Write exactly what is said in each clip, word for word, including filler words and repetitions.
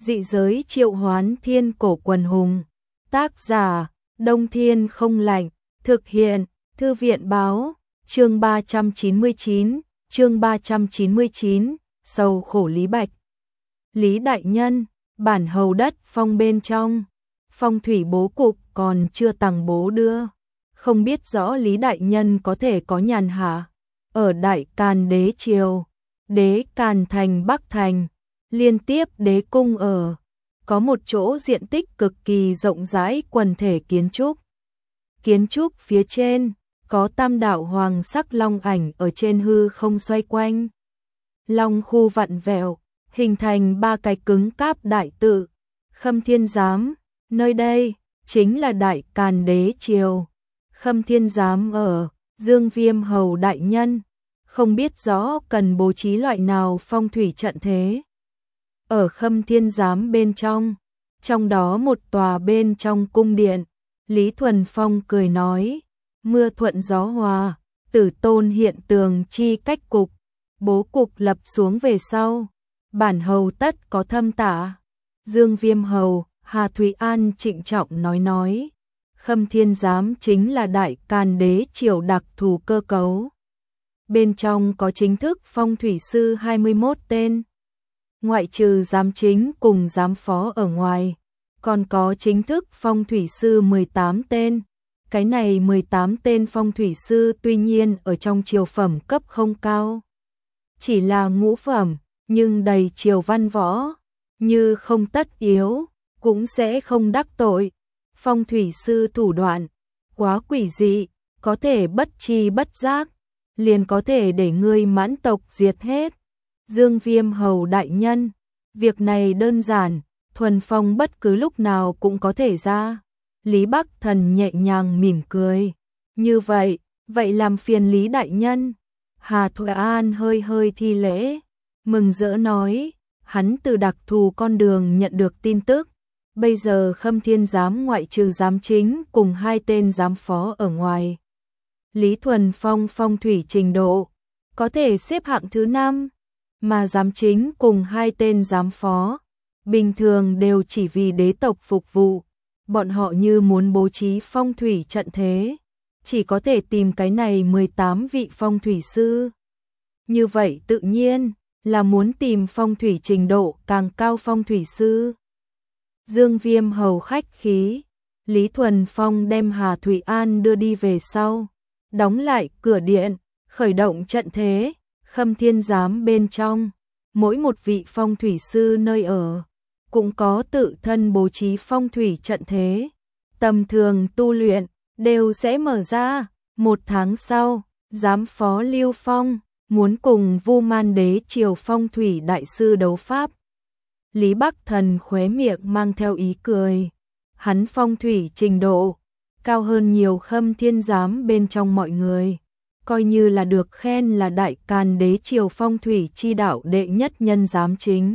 Dị giới triệu hoán thiên cổ quần hùng. Tác giả, Đông Thiên không lạnh. Thực hiện, Thư viện báo. Chương ba trăm chín mươi chín, chương ba trăm chín mươi chín, sầu khổ Lý Bạch. Lý đại nhân, bản hầu đất phong bên trong. Phong thủy bố cục còn chưa tàng bố đưa. Không biết rõ Lý đại nhân có thể có nhàn hạ. Ở Đại Càn Đế Triều, Đế Càn Thành Bắc Thành, liên tiếp đế cung ở. Có một chỗ diện tích cực kỳ rộng rãi quần thể kiến trúc. Kiến trúc phía trên, có tam đạo hoàng sắc long ảnh ở trên hư không xoay quanh. Long khu vặn vẹo, hình thành ba cái cứng cáp đại tự. Khâm Thiên Giám, nơi đây chính là Đại Càn Đế Triều. Khâm Thiên Giám ở, Dương Viêm hầu đại nhân, không biết rõ cần bố trí loại nào phong thủy trận thế. Ở Khâm Thiên Giám bên trong, trong đó một tòa bên trong cung điện, Lý Thuần Phong cười nói, mưa thuận gió hòa, tử tôn hiện tường chi cách cục, bố cục lập xuống về sau, bản hầu tất có thâm tả. Dương Viêm hầu, Hà Thụy An trịnh trọng nói nói, Khâm Thiên Giám chính là Đại Càn Đế Triều đặc thù cơ cấu. Bên trong có chính thức phong thủy sư hai mươi mốt tên, ngoại trừ giám chính cùng giám phó ở ngoài, còn có chính thức phong thủy sư mười tám tên. Cái này mười tám tên phong thủy sư tuy nhiên ở trong triều phẩm cấp không cao, chỉ là ngũ phẩm, nhưng đầy triều văn võ, như không tất yếu, cũng sẽ không đắc tội. Phong thủy sư thủ đoạn quá quỷ dị, có thể bất tri bất giác, liền có thể để ngươi mãn tộc diệt hết. Dương Viêm hầu đại nhân, việc này đơn giản, Thuần Phong bất cứ lúc nào cũng có thể ra. Lý Bắc Thần nhẹ nhàng mỉm cười. Như vậy, vậy làm phiền Lý đại nhân. Hà Thụy An hơi hơi thi lễ, mừng rỡ nói, hắn từ đặc thù con đường nhận được tin tức. Bây giờ Khâm Thiên Giám ngoại trừ giám chính cùng hai tên giám phó ở ngoài. Lý Thuần Phong phong thủy trình độ có thể xếp hạng thứ năm, mà giám chính cùng hai tên giám phó bình thường đều chỉ vì đế tộc phục vụ. Bọn họ như muốn bố trí phong thủy trận thế, chỉ có thể tìm cái này mười tám vị phong thủy sư. Như vậy tự nhiên là muốn tìm phong thủy trình độ càng cao phong thủy sư. Dương Viêm hầu khách khí, Lý Thuần Phong đem Hà Thụy An đưa đi về sau, đóng lại cửa điện, khởi động trận thế. Khâm Thiên Giám bên trong, mỗi một vị phong thủy sư nơi ở cũng có tự thân bố trí phong thủy trận thế. Tầm thường tu luyện đều sẽ mở ra. Một tháng sau, giám phó Lưu Phong muốn cùng Vu Man Đế Triều phong thủy đại sư đấu pháp. Lý Bắc Thần khóe miệng mang theo ý cười. Hắn phong thủy trình độ cao hơn nhiều Khâm Thiên Giám bên trong mọi người, coi như là được khen là Đại Càn Đế Triều phong thủy chi đạo đệ nhất nhân giám chính.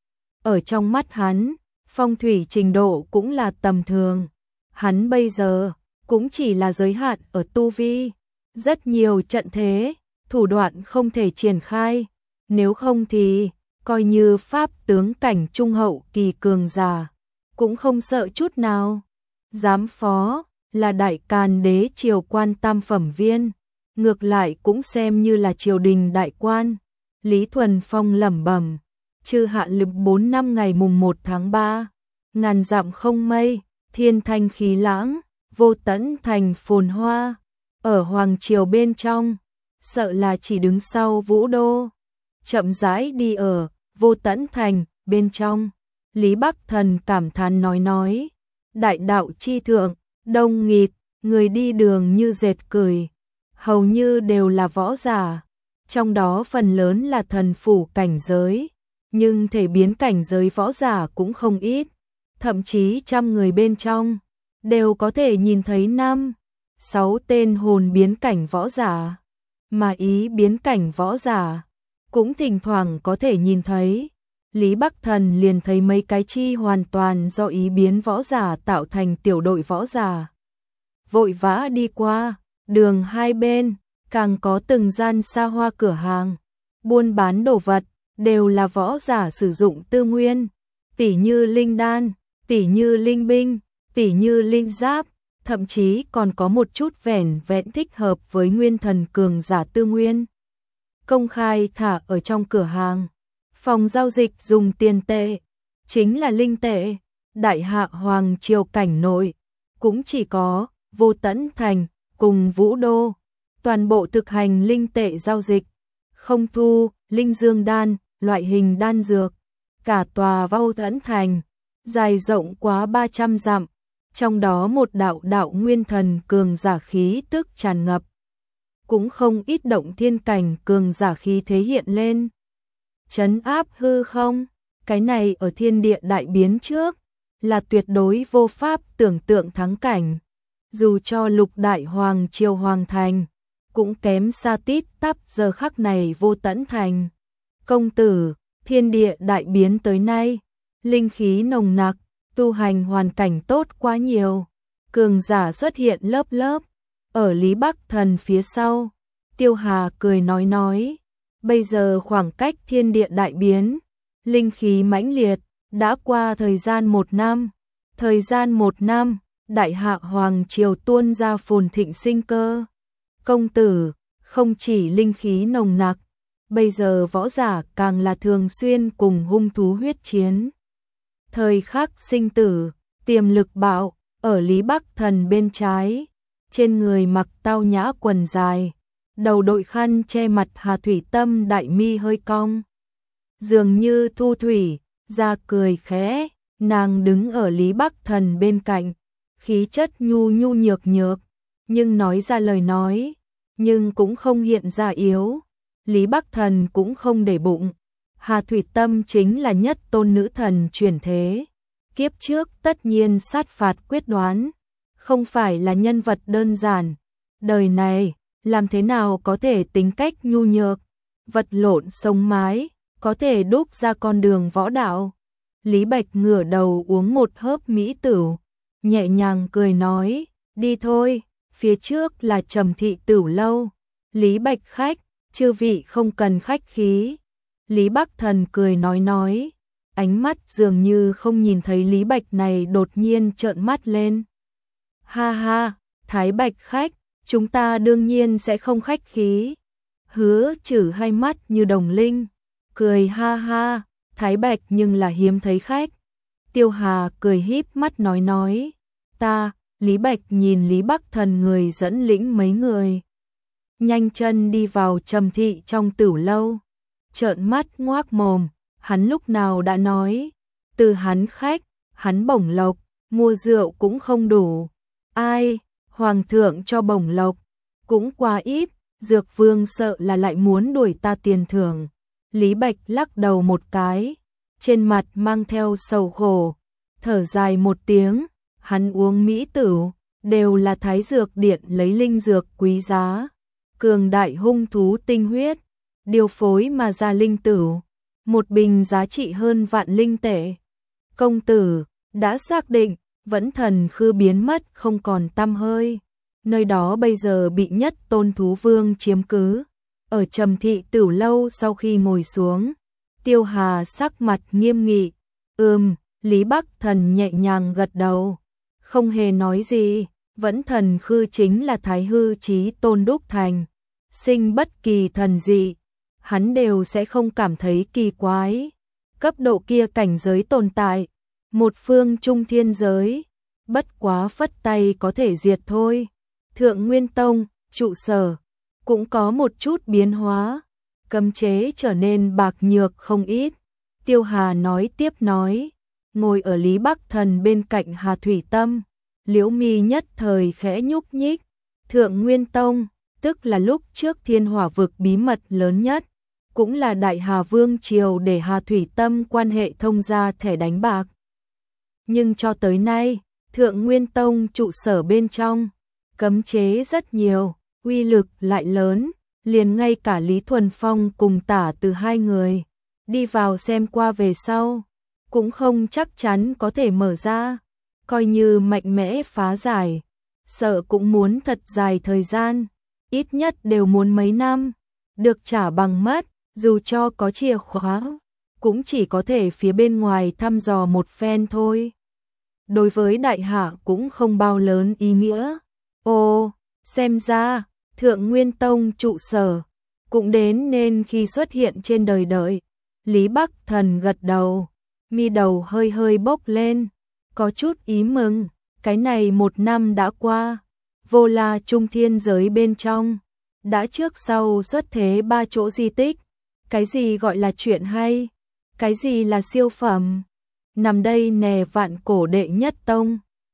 Ở trong mắt hắn, phong thủy trình độ cũng là tầm thường. Hắn bây giờ cũng chỉ là giới hạn ở tu vi. Rất nhiều trận thế, thủ đoạn không thể triển khai. Nếu không thì, coi như pháp tướng cảnh trung hậu kỳ cường giả, cũng không sợ chút nào. Giám phó là Đại Càn Đế Triều quan tam phẩm viên, ngược lại cũng xem như là triều đình đại quan. Lý Thuần Phong lẩm bẩm, chư hạ lực bốn năm ngày mùng một tháng ba, ngàn dặm không mây, thiên thanh khí lãng, vô tẫn thành phồn hoa. Ở hoàng triều bên trong, sợ là chỉ đứng sau Vũ Đô, chậm rãi đi ở vô tẫn thành bên trong. Lý Bắc Thần cảm thán nói nói, đại đạo chi thượng, đông nghịt, người đi đường như dệt cười, hầu như đều là võ giả, trong đó phần lớn là thần phủ cảnh giới, nhưng thể biến cảnh giới võ giả cũng không ít, thậm chí trăm người bên trong đều có thể nhìn thấy năm, sáu tên hồn biến cảnh võ giả, mà ý biến cảnh võ giả cũng thỉnh thoảng có thể nhìn thấy. Lý Bắc Thần liền thấy mấy cái chi hoàn toàn do ý biến võ giả tạo thành tiểu đội võ giả. Vội vã đi qua, đường hai bên, càng có từng gian xa hoa cửa hàng, buôn bán đồ vật, đều là võ giả sử dụng tư nguyên. tỉ như linh đan, tỉ như linh binh, tỉ như linh giáp, thậm chí còn có một chút vẻn vẹn thích hợp với nguyên thần cường giả tư nguyên. Công khai thả ở trong cửa hàng. Phòng giao dịch dùng tiền tệ, chính là linh tệ. Đại hạ hoàng triều cảnh nội, cũng chỉ có Vô Tẫn Thành cùng Vũ Đô, toàn bộ thực hành linh tệ giao dịch, không thu linh dương đan, loại hình đan dược. Cả tòa Vô Tẫn Thành, dài rộng quá ba trăm dặm, trong đó một đạo đạo nguyên thần cường giả khí tức tràn ngập. Cũng không ít động thiên cảnh cường giả khí thế hiện lên. Trấn áp hư không, cái này ở thiên địa đại biến trước, là tuyệt đối vô pháp tưởng tượng thắng cảnh. Dù cho lục đại hoàng triều hoàng thành, cũng kém xa tít tắp giờ khắc này Vô Tẫn Thành. Công tử, thiên địa đại biến tới nay, linh khí nồng nặc, tu hành hoàn cảnh tốt quá nhiều. Cường giả xuất hiện lớp lớp, ở Lý Bắc Thần phía sau. Tiêu Hà cười nói nói, bây giờ khoảng cách thiên địa đại biến, linh khí mãnh liệt, đã qua thời gian một năm. Thời gian một năm, đại hạ hoàng triều tuôn ra phồn thịnh sinh cơ. Công tử, không chỉ linh khí nồng nặc, bây giờ võ giả càng là thường xuyên cùng hung thú huyết chiến. Thời khắc sinh tử, tiềm lực bạo, ở Lý Bắc Thần bên trái, trên người mặc tao nhã quần dài, đầu đội khăn che mặt Hà Thủy Tâm đại mi hơi cong. Dường như thu thủy, ra cười khẽ, nàng đứng ở Lý Bắc Thần bên cạnh, khí chất nhu nhu nhược nhược, nhưng nói ra lời nói, nhưng cũng không hiện ra yếu. Lý Bắc Thần cũng không để bụng. Hà Thủy Tâm chính là nhất tôn nữ thần chuyển thế. Kiếp trước tất nhiên sát phạt quyết đoán, không phải là nhân vật đơn giản. Đời này, làm thế nào có thể tính cách nhu nhược, vật lộn sống mái, có thể đúc ra con đường võ đạo. Lý Bạch ngửa đầu uống một hớp mỹ tửu, nhẹ nhàng cười nói, đi thôi, phía trước là Trầm Thị Tửu lâu. Lý Bạch khách, chư vị không cần khách khí. Lý Bắc Thần cười nói nói, ánh mắt dường như không nhìn thấy Lý Bạch này đột nhiên trợn mắt lên. Ha ha, Thái Bạch khách, chúng ta đương nhiên sẽ không khách khí. Hứa Trừ hai mắt như đồng linh, cười ha ha, Thái Bạch nhưng là hiếm thấy khách. Tiêu Hà cười híp mắt nói nói, ta, Lý Bạch nhìn Lý Bắc Thần người dẫn lĩnh mấy người. Nhanh chân đi vào Trầm Thị trong Tửu lâu, trợn mắt ngoác mồm, hắn lúc nào đã nói, từ hắn khách, hắn bổng lộc, mua rượu cũng không đủ. Ai, hoàng thượng cho bổng lộc, cũng quá ít, Dược Vương sợ là lại muốn đuổi ta tiền thưởng. Lý Bạch lắc đầu một cái, trên mặt mang theo sầu khổ, thở dài một tiếng, hắn uống mỹ tửu, đều là Thái Dược Điện lấy linh dược quý giá, cường đại hung thú tinh huyết, điều phối mà ra linh tửu, một bình giá trị hơn vạn linh tệ. Công tử, đã xác định, Vẫn Thần Khư biến mất không còn tăm hơi, nơi đó bây giờ bị nhất tôn thú vương chiếm cứ. Ở Trầm Thị Tửu lâu sau khi ngồi xuống, Tiêu Hà sắc mặt nghiêm nghị, ừm, Lý Bắc Thần nhẹ nhàng gật đầu, không hề nói gì. Vẫn Thần Khư chính là Thái Hư Chí Tôn đúc thành, sinh bất kỳ thần dị, hắn đều sẽ không cảm thấy kỳ quái. Cấp độ kia cảnh giới tồn tại, một phương trung thiên giới, bất quá phất tay có thể diệt thôi. Thượng Nguyên Tông, trụ sở, cũng có một chút biến hóa, cấm chế trở nên bạc nhược không ít. Tiêu Hà nói tiếp nói, ngồi ở Lý Bắc Thần bên cạnh Hà Thủy Tâm, liễu mi nhất thời khẽ nhúc nhích. Thượng Nguyên Tông, tức là lúc trước Thiên Hỏa vực bí mật lớn nhất, cũng là Đại Hà Vương triều để Hà Thủy Tâm quan hệ thông gia thẻ đánh bạc. Nhưng cho tới nay, Thượng Nguyên Tông trụ sở bên trong, cấm chế rất nhiều, uy lực lại lớn, liền ngay cả Lý Thuần Phong cùng Tả Từ hai người đi vào xem qua về sau, cũng không chắc chắn có thể mở ra. Coi như mạnh mẽ phá giải, sợ cũng muốn thật dài thời gian, ít nhất đều muốn mấy năm, được trả bằng mất, dù cho có chìa khóa, cũng chỉ có thể phía bên ngoài thăm dò một phen thôi. Đối với đại hạ cũng không bao lớn ý nghĩa. Ồ, xem ra, Thượng Nguyên Tông trụ sở, cũng đến nên khi xuất hiện trên đời đợi. Lý Bắc Thần gật đầu, mi đầu hơi hơi bốc lên, có chút ý mừng, cái này một năm đã qua, vô la trung thiên giới bên trong, đã trước sau xuất thế ba chỗ di tích, cái gì gọi là chuyện hay, cái gì là siêu phẩm, nằm đây nè vạn cổ đệ nhất tông,